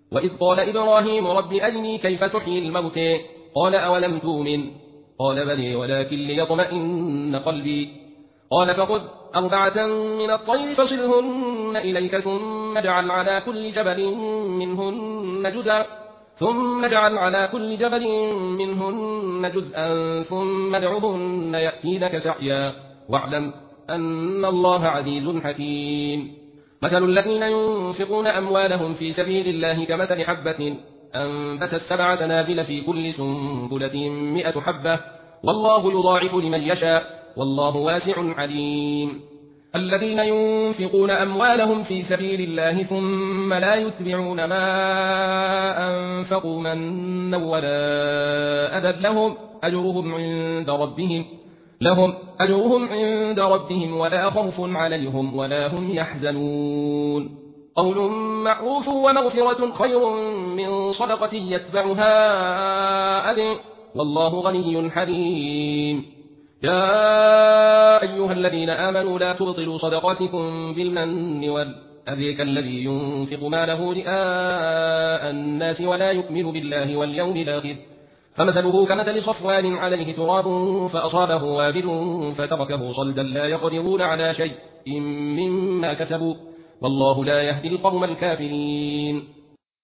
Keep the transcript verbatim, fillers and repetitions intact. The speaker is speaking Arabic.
وإذ قال إبراهيم رب أرني كيف تحيي الموتى قال أولم تؤمن قال بلى ولكن ليطمئن قلبي قال فخذ أربعة من الطير فصلهن إليك ثم اجعل على كل جبل منهن جزءا ثم اجعل على كل جبل منهن جزءا ثم ادعهن يأتينك سعيا واعلم أن الله عزيز حكيم. مثل الذين ينفقون أموالهم في سبيل الله كمثل حبة أنبتت سبع سنابل في كل سنبلة مئة حبة والله يضاعف لمن يشاء والله واسع عليم. الذين ينفقون أموالهم في سبيل الله ثم لا يتبعون ما أنفقوا منا ولا أذى لهم أجرهم عند ربهم لهم أجرهم عند ربهم ولا خوف عليهم ولا هم يحزنون. قول معروف ومغفرة خير من صدقة يتبعها أذى والله غني حليم. يا أيها الذين آمنوا لا تبطلوا صدقاتكم بالمن والأذى كالذي ينفق ماله رئاء الناس ولا يؤمن بالله واليوم الآخر فمثله كمثل صفوان عليه تراب فأصابه وابل فتركه صلدا لا يقدرون على شيء مما كسبوا والله لا يهدي القوم الكافرين.